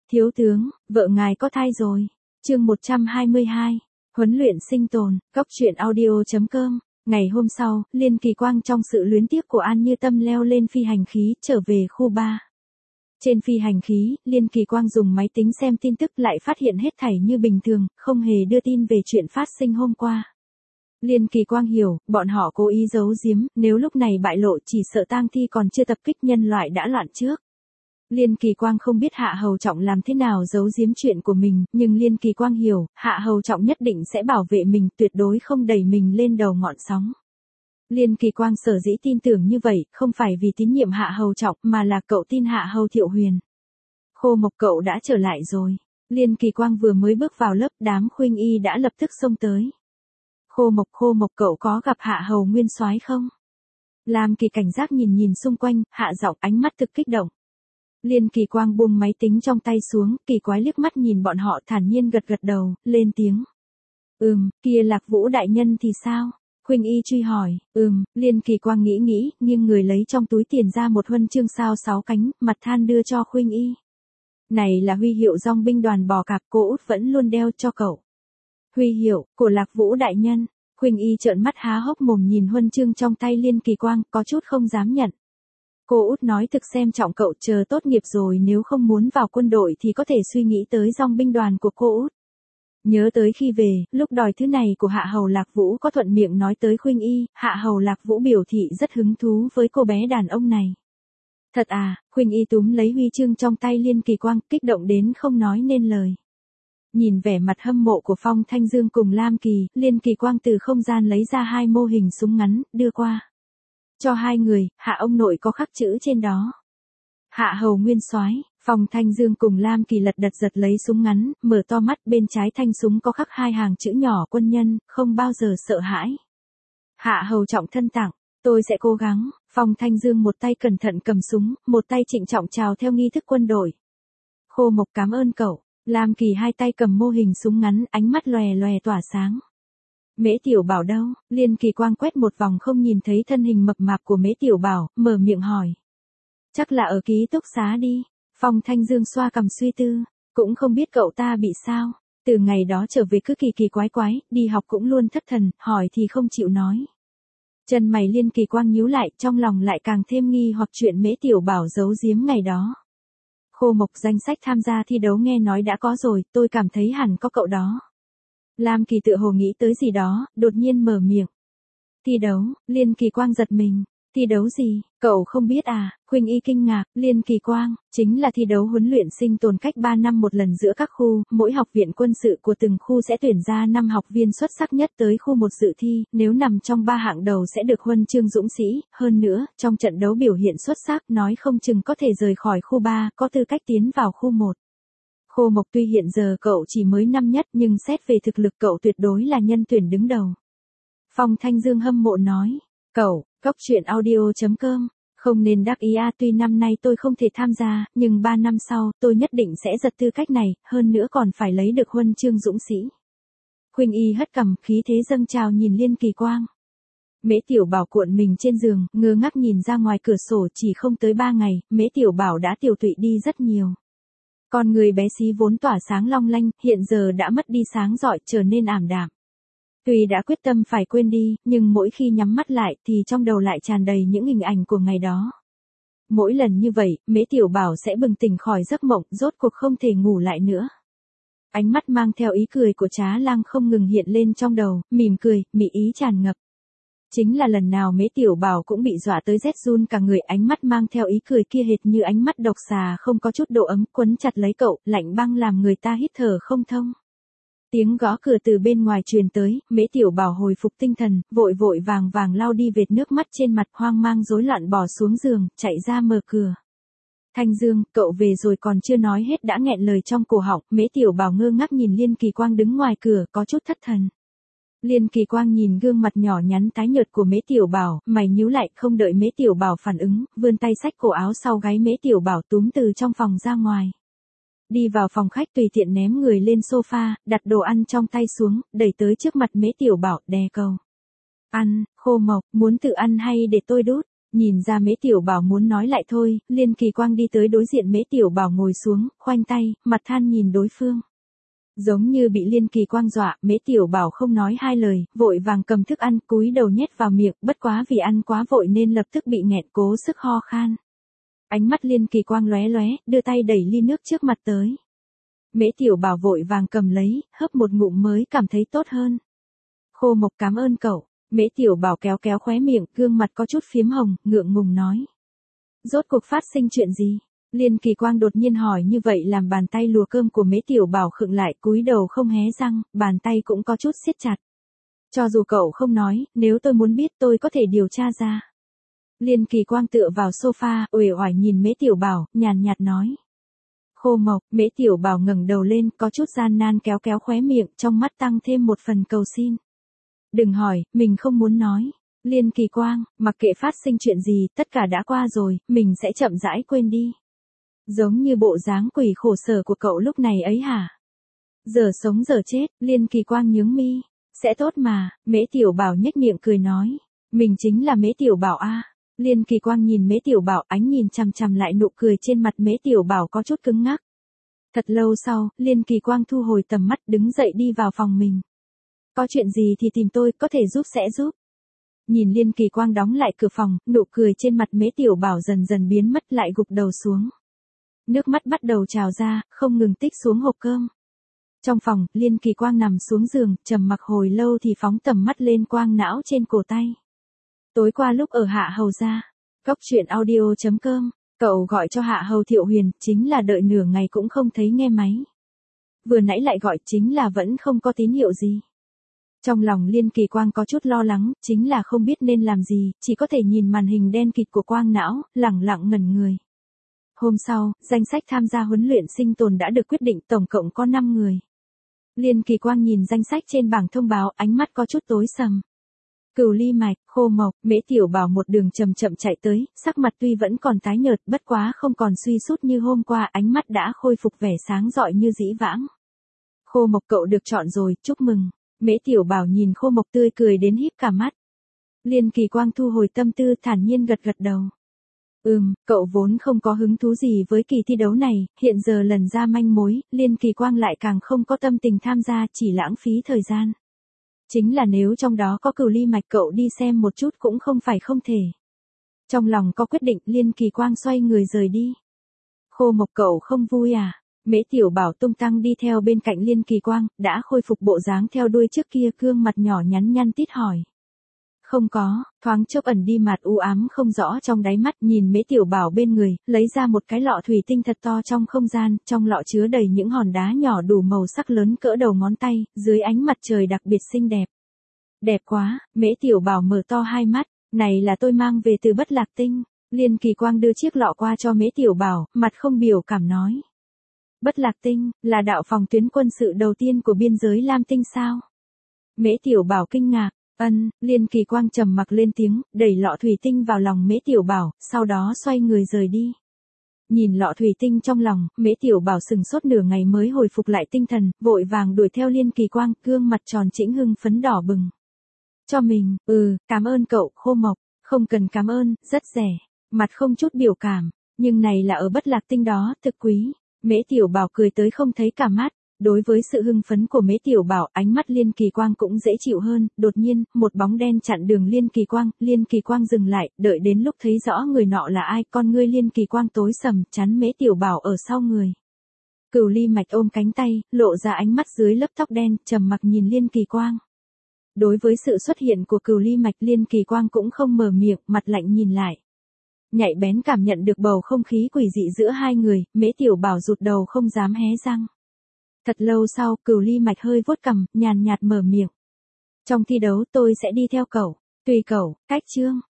Thiếu tướng, vợ ngài có thai rồi. Chương 122. Huấn luyện sinh tồn, Góc truyện audio.com. Ngày hôm sau, Liên Kỳ Quang trong sự luyến tiếc của An Như Tâm leo lên phi hành khí trở về khu 3. Trên phi hành khí, Liên Kỳ Quang dùng máy tính xem tin tức lại phát hiện hết thảy như bình thường, không hề đưa tin về chuyện phát sinh hôm qua. Liên Kỳ Quang hiểu, bọn họ cố ý giấu giếm, nếu lúc này bại lộ chỉ sợ tang thi còn chưa tập kích nhân loại đã loạn trước. Liên Kỳ Quang không biết Hạ Hầu Trọng làm thế nào giấu giếm chuyện của mình, nhưng Liên Kỳ Quang hiểu, Hạ Hầu Trọng nhất định sẽ bảo vệ mình, tuyệt đối không đẩy mình lên đầu ngọn sóng. Liên Kỳ Quang sở dĩ tin tưởng như vậy, không phải vì tín nhiệm Hạ Hầu Trọng, mà là cậu tin Hạ Hầu Thiệu Huyền. Khô Mộc cậu đã trở lại rồi. Liên Kỳ Quang vừa mới bước vào lớp, đám khuynh y đã lập tức xông tới. Khô Mộc cậu có gặp Hạ Hầu Nguyên Soái không? Lam Kỳ cảnh giác nhìn xung quanh, hạ giọng ánh mắt thực kích động. Liên Kỳ Quang buông máy tính trong tay xuống, kỳ quái liếc mắt nhìn bọn họ thản nhiên gật đầu, lên tiếng. Kia Lạc Vũ đại nhân thì sao? Khuynh y truy hỏi. Liên Kỳ Quang nghĩ, nghiêng người lấy trong túi tiền ra một huân chương sao 6 cánh, mặt than đưa cho Khuynh y. Này là huy hiệu dòng binh đoàn bò cạp cô út vẫn luôn đeo cho cậu. Huy hiệu, của Lạc Vũ đại nhân. Khuynh y trợn mắt há hốc mồm nhìn huân chương trong tay Liên Kỳ Quang, có chút không dám nhận. Cô út nói thực xem trọng cậu, chờ tốt nghiệp rồi nếu không muốn vào quân đội thì có thể suy nghĩ tới dòng binh đoàn của cô út. Nhớ tới khi về, lúc đòi thứ này của Hạ Hầu Lạc Vũ có thuận miệng nói tới Khuynh y, Hạ Hầu Lạc Vũ biểu thị rất hứng thú với cô bé đàn ông này. Thật à? Khuynh y túm lấy huy chương trong tay Liên Kỳ Quang, kích động đến không nói nên lời. Nhìn vẻ mặt hâm mộ của Phong Thanh Dương cùng Lam Kỳ, Liên Kỳ Quang từ không gian lấy ra 2 mô hình súng ngắn, đưa qua. Cho 2 người, Hạ ông nội có khắc chữ trên đó. Hạ Hầu Nguyên Soái. Phong Thanh Dương cùng Lam Kỳ giật lấy súng ngắn, mở to mắt, bên trái thanh súng có khắc 2 hàng chữ nhỏ quân nhân, không bao giờ sợ hãi. Hạ Hầu Trọng thân tặng, tôi sẽ cố gắng. Phong Thanh Dương một tay cẩn thận cầm súng, một tay trịnh trọng chào theo nghi thức quân đội. Khô Mộc cảm ơn cậu. Lam Kỳ 2 tay cầm mô hình súng ngắn, ánh mắt lòe tỏa sáng. Mễ Tiểu Bảo đâu? Liên Kỳ Quang quét một vòng không nhìn thấy thân hình mập mạp của Mễ Tiểu Bảo, mở miệng hỏi. Chắc là ở ký túc xá đi. Phong Thanh Dương xoa cằm suy tư, cũng không biết cậu ta bị sao. Từ ngày đó trở về cứ kỳ quái, đi học cũng luôn thất thần, hỏi thì không chịu nói. Chân mày Liên Kỳ Quang nhíu lại, trong lòng lại càng thêm nghi hoặc chuyện Mễ Tiểu Bảo giấu giếm ngày đó. Khô Mộc danh sách tham gia thi đấu nghe nói đã có rồi, tôi cảm thấy hẳn có cậu đó. Lam Kỳ tự hồ nghĩ tới gì đó, đột nhiên mở miệng. Thi đấu? Liên Kỳ Quang giật mình. Thi đấu gì? Cậu không biết à? Khuynh y kinh ngạc. Liên Kỳ Quang, chính là thi đấu huấn luyện sinh tồn cách 3 năm một lần giữa các khu, mỗi học viện quân sự của từng khu sẽ tuyển ra 5 học viên xuất sắc nhất tới khu 1 dự thi, nếu nằm trong 3 hạng đầu sẽ được huân chương dũng sĩ, hơn nữa, trong trận đấu biểu hiện xuất sắc, nói không chừng có thể rời khỏi khu 3, có tư cách tiến vào khu 1. Khô Mộc tuy hiện giờ cậu chỉ mới năm nhất nhưng xét về thực lực cậu tuyệt đối là nhân tuyển đứng đầu. Phong Thanh Dương hâm mộ nói, cậu, Góc truyện audio.com, không nên đắc ý à, tuy năm nay tôi không thể tham gia, nhưng 3 năm sau, tôi nhất định sẽ giật tư cách này, hơn nữa còn phải lấy được huân chương dũng sĩ. Khuynh y hất cằm, khí thế dâng trào nhìn Liên Kỳ Quang. Mễ Tiểu Bảo cuộn mình trên giường, ngơ ngác nhìn ra ngoài cửa sổ, chỉ không tới 3 ngày, Mễ Tiểu Bảo đã tiểu tụy đi rất nhiều. Con người bé xí vốn tỏa sáng long lanh, hiện giờ đã mất đi sáng rọi, trở nên ảm đạm. Tuy đã quyết tâm phải quên đi, nhưng mỗi khi nhắm mắt lại thì trong đầu lại tràn đầy những hình ảnh của ngày đó. Mỗi lần như vậy, Mễ Tiểu Bảo sẽ bừng tỉnh khỏi giấc mộng, rốt cuộc không thể ngủ lại nữa. Ánh mắt mang theo ý cười của Trá Lang không ngừng hiện lên trong đầu, mỉm cười, mị ý tràn ngập. Chính là lần nào Mễ Tiểu Bảo cũng bị dọa tới rét run cả người, ánh mắt mang theo ý cười kia hệt như ánh mắt độc xà không có chút độ ấm, quấn chặt lấy cậu, lạnh băng làm người ta hít thở không thông. Tiếng gõ cửa từ bên ngoài truyền tới, Mễ Tiểu Bảo hồi phục tinh thần, vội vàng lau đi vệt nước mắt trên mặt, hoang mang rối loạn bỏ xuống giường, chạy ra mở cửa. Thanh Dương, cậu về rồi còn chưa nói hết đã nghẹn lời trong cổ họng, Mễ Tiểu Bảo ngơ ngác nhìn Liên Kỳ Quang đứng ngoài cửa, có chút thất thần. Liên Kỳ Quang nhìn gương mặt nhỏ nhắn tái nhợt của Mễ Tiểu Bảo, mày nhíu lại, không đợi Mễ Tiểu Bảo phản ứng, vươn tay xách cổ áo sau gáy Mễ Tiểu Bảo túm từ trong phòng ra ngoài. Đi vào phòng khách tùy tiện ném người lên sofa, đặt đồ ăn trong tay xuống, đẩy tới trước mặt Mễ Tiểu Bảo, đè câu. Ăn, Khô Mộc, muốn tự ăn hay để tôi đút? Nhìn ra Mễ Tiểu Bảo muốn nói lại thôi, Liên Kỳ Quang đi tới đối diện Mễ Tiểu Bảo ngồi xuống, khoanh tay, mặt than nhìn đối phương. Giống như bị Liên Kỳ Quang dọa, Mễ Tiểu Bảo không nói hai lời, vội vàng cầm thức ăn cúi đầu nhét vào miệng, bất quá vì ăn quá vội nên lập tức bị nghẹn cố sức ho khan. Ánh mắt Liên Kỳ Quang lóe lóe, đưa tay đẩy ly nước trước mặt tới. Mễ Tiểu Bảo vội vàng cầm lấy, hớp một ngụm mới cảm thấy tốt hơn. Khô Mộc cảm ơn cậu. Mễ Tiểu Bảo kéo kéo khóe miệng, gương mặt có chút phím hồng, ngượng ngùng nói. Rốt cuộc phát sinh chuyện gì? Liên Kỳ Quang đột nhiên hỏi như vậy làm bàn tay lùa cơm của Mễ Tiểu Bảo khựng lại, cúi đầu không hé răng, bàn tay cũng có chút siết chặt. Cho dù cậu không nói, nếu tôi muốn biết tôi có thể điều tra ra. Liên Kỳ Quang tựa vào sofa, uể oải nhìn Mễ Tiểu Bảo, nhàn nhạt nói. Khô Mộc, Mễ Tiểu Bảo ngẩng đầu lên, có chút gian nan kéo kéo khóe miệng, trong mắt tăng thêm một phần cầu xin. Đừng hỏi, mình không muốn nói. Liên Kỳ Quang, mặc kệ phát sinh chuyện gì, tất cả đã qua rồi, mình sẽ chậm rãi quên đi. Giống như bộ dáng quỷ khổ sở của cậu lúc này ấy hả? Giờ sống giờ chết, Liên Kỳ Quang nhướng mi. Sẽ tốt mà, Mễ Tiểu Bảo nhếch miệng cười nói. Mình chính là Mễ Tiểu Bảo a. Liên Kỳ Quang nhìn Mễ Tiểu Bảo, ánh nhìn chằm chằm lại, nụ cười trên mặt Mễ Tiểu Bảo có chút cứng ngắc. Thật lâu sau, Liên Kỳ Quang thu hồi tầm mắt, đứng dậy đi vào phòng mình. Có chuyện gì thì tìm tôi, có thể giúp sẽ giúp. Nhìn Liên Kỳ Quang đóng lại cửa phòng, nụ cười trên mặt Mễ Tiểu Bảo dần dần biến mất, lại gục đầu xuống. Nước mắt bắt đầu trào ra, không ngừng tích xuống hộp cơm. Trong phòng, Liên Kỳ Quang nằm xuống giường, trầm mặc hồi lâu thì phóng tầm mắt lên quang não trên cổ tay. Tối qua lúc ở Hạ Hầu gia, Cóc Truyện Audio.com, cậu gọi cho Hạ Hầu Thiệu Huyền, chính là đợi nửa ngày cũng không thấy nghe máy. Vừa nãy lại gọi, chính là vẫn không có tín hiệu gì. Trong lòng Liên Kỳ Quang có chút lo lắng, chính là không biết nên làm gì, chỉ có thể nhìn màn hình đen kịt của quang não, lẳng lặng ngẩn người. Hôm sau, danh sách tham gia huấn luyện sinh tồn đã được quyết định, tổng cộng có 5 người. Liên Kỳ Quang nhìn danh sách trên bảng thông báo, ánh mắt có chút tối sầm. Cửu Ly Mạch, Khô Mộc, Mễ Tiểu Bảo một đường chậm chậm chạy tới, sắc mặt tuy vẫn còn tái nhợt, bất quá không còn suy sút như hôm qua, ánh mắt đã khôi phục vẻ sáng rọi như dĩ vãng. Khô Mộc cậu được chọn rồi, chúc mừng. Mễ Tiểu Bảo nhìn Khô Mộc tươi cười đến híp cả mắt. Liên Kỳ Quang thu hồi tâm tư, thản nhiên gật gật đầu. Cậu vốn không có hứng thú gì với kỳ thi đấu này, hiện giờ lần ra manh mối, Liên Kỳ Quang lại càng không có tâm tình tham gia, chỉ lãng phí thời gian. Chính là nếu trong đó có Cửu Ly Mạch, cậu đi xem một chút cũng không phải không thể. Trong lòng có quyết định, Liên Kỳ Quang xoay người rời đi. Khô Mộc cậu không vui à? Mễ Tiểu Bảo tung tăng đi theo bên cạnh Liên Kỳ Quang, đã khôi phục bộ dáng theo đuôi trước kia, gương mặt nhỏ nhắn nhăn tít hỏi. Không có, thoáng chốc ẩn đi mặt u ám không rõ trong đáy mắt, nhìn Mễ Tiểu Bảo bên người, lấy ra một cái lọ thủy tinh thật to trong không gian, trong lọ chứa đầy những hòn đá nhỏ đủ màu sắc lớn cỡ đầu ngón tay, dưới ánh mặt trời đặc biệt xinh đẹp. Đẹp quá, Mễ Tiểu Bảo mở to hai mắt, này là tôi mang về từ Bất Lạc Tinh. Liên Kỳ Quang đưa chiếc lọ qua cho Mễ Tiểu Bảo, mặt không biểu cảm nói. Bất Lạc Tinh, là đạo phòng tuyến quân sự đầu tiên của biên giới Lam Tinh sao? Mễ Tiểu Bảo kinh ngạc. Liên Kỳ Quang trầm mặc lên tiếng, đẩy lọ thủy tinh vào lòng Mễ Tiểu Bảo, sau đó xoay người rời đi. Nhìn lọ thủy tinh trong lòng, Mễ Tiểu Bảo sừng sốt nửa ngày mới hồi phục lại tinh thần, vội vàng đuổi theo Liên Kỳ Quang, gương mặt tròn trĩnh hưng phấn đỏ bừng. Cho mình, cảm ơn cậu, Khô Mộc, không cần cảm ơn, rất rẻ, mặt không chút biểu cảm, nhưng này là ở Bất Lạc Tinh đó, thực quý. Mễ Tiểu Bảo cười tới không thấy cả mắt. Đối với sự hưng phấn của Mễ Tiểu Bảo, ánh mắt Liên Kỳ Quang cũng dễ chịu hơn, đột nhiên, một bóng đen chặn đường Liên Kỳ Quang dừng lại, đợi đến lúc thấy rõ người nọ là ai, con ngươi Liên Kỳ Quang tối sầm, chắn Mễ Tiểu Bảo ở sau người. Cửu Ly Mạch ôm cánh tay, lộ ra ánh mắt dưới lớp tóc đen, trầm mặc nhìn Liên Kỳ Quang. Đối với sự xuất hiện của Cửu Ly Mạch, Liên Kỳ Quang cũng không mở miệng, mặt lạnh nhìn lại. Nhạy bén cảm nhận được bầu không khí quỷ dị giữa hai người, Mễ Tiểu Bảo rụt đầu không dám hé răng. Thật lâu sau, Cửu Ly Mạch hơi vuốt cằm, nhàn nhạt mở miệng. Trong thi đấu tôi sẽ đi theo cậu, tùy cậu, cách chương.